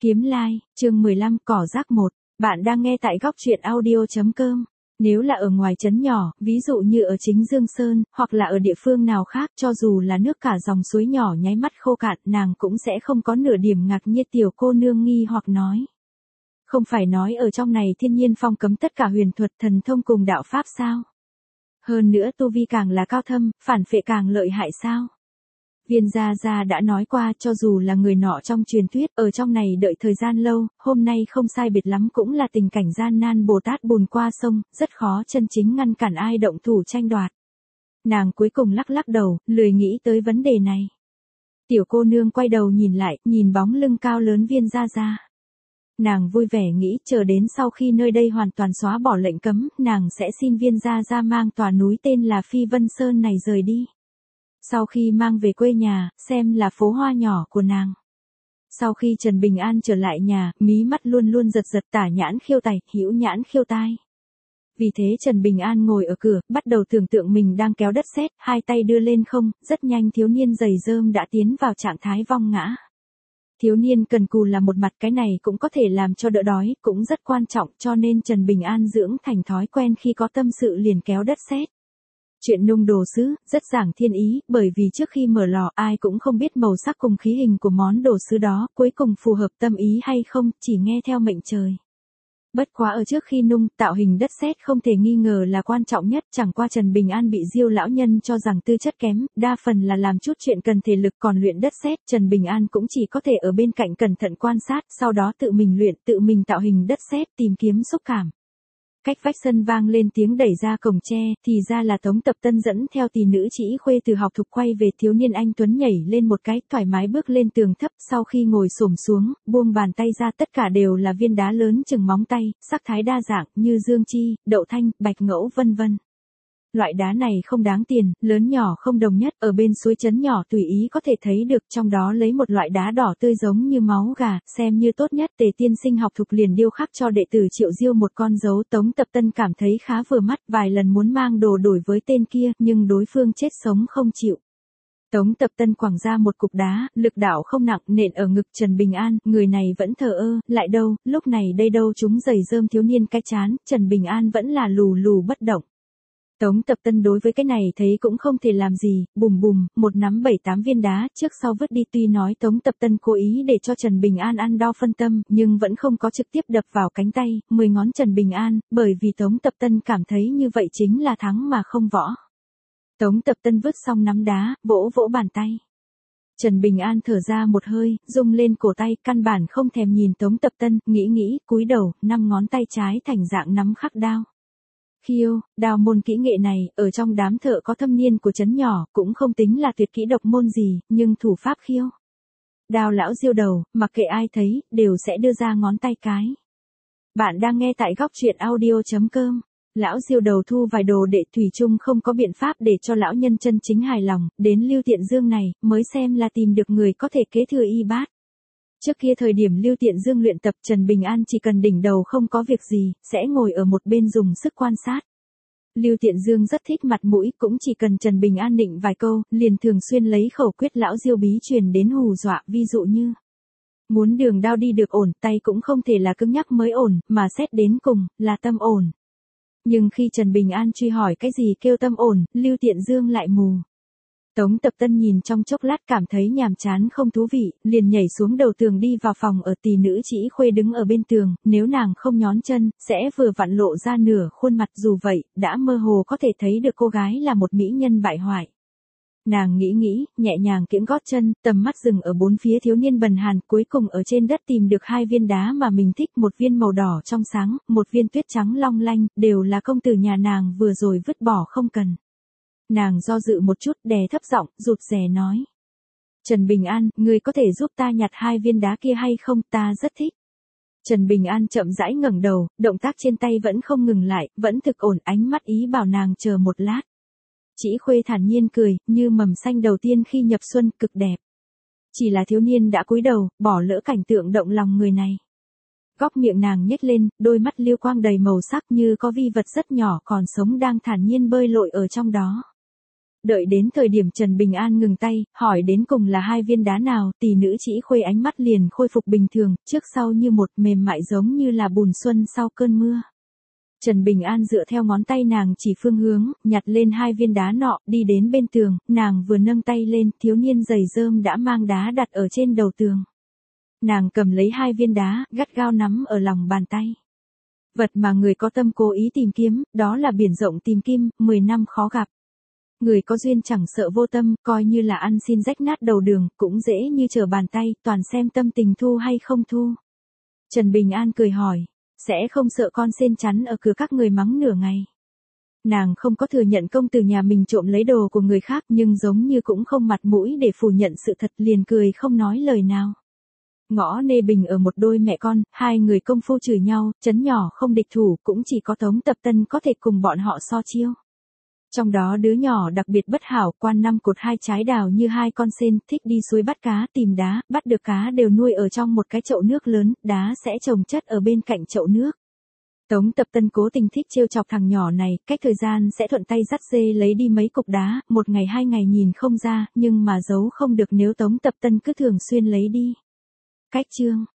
Kiếm Lai, chương 15, cỏ rác 1. Bạn đang nghe tại góc truyện audio.com. Nếu là ở ngoài trấn nhỏ, ví dụ như ở chính Dương Sơn, hoặc là ở địa phương nào khác, cho dù là nước cả dòng suối nhỏ nháy mắt khô cạn, nàng cũng sẽ không có nửa điểm ngạc nhiên. Tiểu cô nương nghi hoặc nói. Không phải nói ở trong này thiên nhiên phong cấm tất cả huyền thuật thần thông cùng đạo pháp sao? Hơn nữa tu vi càng là cao thâm, phản phệ càng lợi hại sao? Viên Gia Gia đã nói qua, cho dù là người nọ trong truyền thuyết, ở trong này đợi thời gian lâu, hôm nay không sai biệt lắm cũng là tình cảnh gian nan Bồ Tát bùn qua sông, rất khó chân chính ngăn cản ai động thủ tranh đoạt. Nàng cuối cùng lắc lắc đầu, lười nghĩ tới vấn đề này. Tiểu cô nương quay đầu nhìn lại, nhìn bóng lưng cao lớn Viên Gia Gia. Nàng vui vẻ nghĩ chờ đến sau khi nơi đây hoàn toàn xóa bỏ lệnh cấm, nàng sẽ xin Viên Gia Gia mang tòa núi tên là Phi Vân Sơn này rời đi. Sau khi mang về quê nhà, xem là phố hoa nhỏ của nàng. Sau khi Trần Bình An trở lại nhà, mí mắt luôn luôn giật giật, tả nhãn khiêu tài, hữu nhãn khiêu tai. Vì thế Trần Bình An ngồi ở cửa, bắt đầu tưởng tượng mình đang kéo đất sét, hai tay đưa lên không, rất nhanh thiếu niên giày rơm đã tiến vào trạng thái vong ngã. Thiếu niên cần cù là một mặt, cái này cũng có thể làm cho đỡ đói, cũng rất quan trọng, cho nên Trần Bình An dưỡng thành thói quen khi có tâm sự liền kéo đất sét. Chuyện nung đồ sứ, rất giảng thiên ý, bởi vì trước khi mở lò ai cũng không biết màu sắc cùng khí hình của món đồ sứ đó, cuối cùng phù hợp tâm ý hay không, chỉ nghe theo mệnh trời. Bất quá ở trước khi nung, tạo hình đất sét không thể nghi ngờ là quan trọng nhất, chẳng qua Trần Bình An bị Diêu lão nhân cho rằng tư chất kém, đa phần là làm chút chuyện cần thể lực, còn luyện đất sét, Trần Bình An cũng chỉ có thể ở bên cạnh cẩn thận quan sát, sau đó tự mình luyện, tự mình tạo hình đất sét, tìm kiếm xúc cảm. Cách vách sân vang lên tiếng đẩy ra cổng tre, thì ra là Tống Tập Tân dẫn theo tỷ nữ Trĩ Khuê từ học thục quay về. Thiếu niên anh tuấn nhảy lên một cái, thoải mái bước lên tường thấp, sau khi ngồi xổm xuống, buông bàn tay ra, tất cả đều là viên đá lớn chừng móng tay, sắc thái đa dạng, như dương chi, đậu thanh, bạch ngẫu vân vân. Loại đá này không đáng tiền, lớn nhỏ không đồng nhất, ở bên suối trấn nhỏ tùy ý có thể thấy được, trong đó lấy một loại đá đỏ tươi giống như máu gà, xem như tốt nhất. Tề tiên sinh học thục liền điêu khắc cho đệ tử Triệu Diêu một con dấu. Tống Tập Tân cảm thấy khá vừa mắt, vài lần muốn mang đồ đổi với tên kia, nhưng đối phương chết sống không chịu. Tống Tập Tân quẳng ra một cục đá, lực đạo không nặng, nện ở ngực Trần Bình An, người này vẫn thờ ơ, lại đâu, lúc này đây đâu chúng giày rơm thiếu niên cái chán, Trần Bình An vẫn là lù lù bất động. Tống Tập Tân đối với cái này thấy cũng không thể làm gì, bùm bùm, một nắm 7-8 viên đá, trước sau vứt đi. Tuy nói Tống Tập Tân cố ý để cho Trần Bình An ăn đau phân tâm, nhưng vẫn không có trực tiếp đập vào cánh tay, 10 ngón Trần Bình An, bởi vì Tống Tập Tân cảm thấy như vậy chính là thắng mà không võ. Tống Tập Tân vứt xong nắm đá, vỗ vỗ bàn tay. Trần Bình An thở ra một hơi, rung lên cổ tay, căn bản không thèm nhìn Tống Tập Tân, nghĩ, cúi đầu, 5 ngón tay trái thành dạng nắm khắc đao. Khiêu, đao môn kỹ nghệ này, ở trong đám thợ có thâm niên của trấn nhỏ, cũng không tính là tuyệt kỹ độc môn gì, nhưng thủ pháp khiêu. Đao lão Diêu đầu, mặc kệ ai thấy, đều sẽ đưa ra ngón tay cái. Bạn đang nghe tại góc truyện audio.com. Lão Diêu đầu thu vài đồ đệ thủy chung không có biện pháp để cho lão nhân chân chính hài lòng, đến Lưu Tiện Dương này, mới xem là tìm được người có thể kế thừa y bát. Trước kia thời điểm Lưu Tiện Dương luyện tập, Trần Bình An chỉ cần đỉnh đầu không có việc gì, sẽ ngồi ở một bên dùng sức quan sát. Lưu Tiện Dương rất thích mặt mũi, cũng chỉ cần Trần Bình An nịnh vài câu, liền thường xuyên lấy khẩu quyết lão Diêu bí truyền đến hù dọa, ví dụ như muốn đường đao đi được ổn, tay cũng không thể là cứng nhắc mới ổn, mà xét đến cùng, là tâm ổn. Nhưng khi Trần Bình An truy hỏi cái gì kêu tâm ổn, Lưu Tiện Dương lại mù. Tống Tập Tân nhìn trong chốc lát cảm thấy nhàm chán không thú vị, liền nhảy xuống đầu tường đi vào phòng. Ở tỷ nữ Trĩ Khuê đứng ở bên tường, nếu nàng không nhón chân, sẽ vừa vặn lộ ra nửa khuôn mặt, dù vậy, đã mơ hồ có thể thấy được cô gái là một mỹ nhân bại hoại. Nàng nghĩ, nhẹ nhàng kiễng gót chân, tầm mắt dừng ở bốn phía thiếu niên bần hàn, cuối cùng ở trên đất tìm được 2 viên đá mà mình thích, một viên màu đỏ trong sáng, một viên tuyết trắng long lanh, đều là công tử nhà nàng vừa rồi vứt bỏ không cần. Nàng do dự một chút, đè thấp giọng, rụt rè nói. Trần Bình An, ngươi có thể giúp ta nhặt 2 viên đá kia hay không, ta rất thích. Trần Bình An chậm rãi ngẩng đầu, động tác trên tay vẫn không ngừng lại, vẫn thực ổn, ánh mắt ý bảo nàng chờ một lát. Trĩ Khuê thản nhiên cười, như mầm xanh đầu tiên khi nhập xuân, cực đẹp. Chỉ là thiếu niên đã cúi đầu, bỏ lỡ cảnh tượng động lòng người này. Góc miệng nàng nhếch lên, đôi mắt lưu quang đầy màu sắc như có vi vật rất nhỏ còn sống đang thản nhiên bơi lội ở trong đó. Đợi đến thời điểm Trần Bình An ngừng tay, hỏi đến cùng là 2 viên đá nào, tỷ nữ chỉ khuê ánh mắt liền khôi phục bình thường, trước sau như một, mềm mại giống như là bùn xuân sau cơn mưa. Trần Bình An dựa theo ngón tay nàng chỉ phương hướng, nhặt lên 2 viên đá nọ, đi đến bên tường, nàng vừa nâng tay lên, thiếu niên giày rơm đã mang đá đặt ở trên đầu tường. Nàng cầm lấy 2 viên đá, gắt gao nắm ở lòng bàn tay. Vật mà người có tâm cố ý tìm kiếm, đó là biển rộng tìm kim, 10 năm khó gặp. Người có duyên chẳng sợ vô tâm, coi như là ăn xin rách nát đầu đường, cũng dễ như trở bàn tay, toàn xem tâm tình thu hay không thu. Trần Bình An cười hỏi, sẽ không sợ con sên chắn ở cửa các người mắng nửa ngày. Nàng không có thừa nhận công tử nhà mình trộm lấy đồ của người khác, nhưng giống như cũng không mặt mũi để phủ nhận sự thật, liền cười không nói lời nào. Ngõ Nê Bình ở một đôi mẹ con, 2 người công phu chửi nhau, trấn nhỏ không địch thủ, cũng chỉ có Tống Tập Tân có thể cùng bọn họ so chiêu. Trong đó đứa nhỏ đặc biệt bất hảo, quan năm cột 2 trái đào như 2 con sên, thích đi suối bắt cá, tìm đá, bắt được cá đều nuôi ở trong một cái chậu nước lớn, đá sẽ chồng chất ở bên cạnh chậu nước. Tống Tập Tân cố tình thích trêu chọc thằng nhỏ này, cách thời gian sẽ thuận tay dắt dê lấy đi mấy cục đá, 1 ngày 2 ngày nhìn không ra, nhưng mà giấu không được nếu Tống Tập Tân cứ thường xuyên lấy đi. Cách chương